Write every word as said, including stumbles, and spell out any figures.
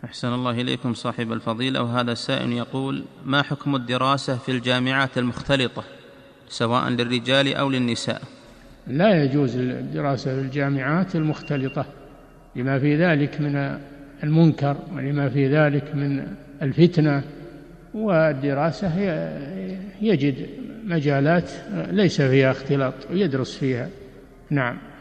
أحسن الله إليكم صاحب الفضيلة. وهذا السائل يقول: ما حكم الدراسة في الجامعات المختلطة سواء للرجال أو للنساء؟ لا يجوز الدراسة في الجامعات المختلطة لما في ذلك من المنكر ولما في ذلك من الفتنة، والدراسة يجد مجالات ليس فيها اختلاط ويدرس فيها. نعم.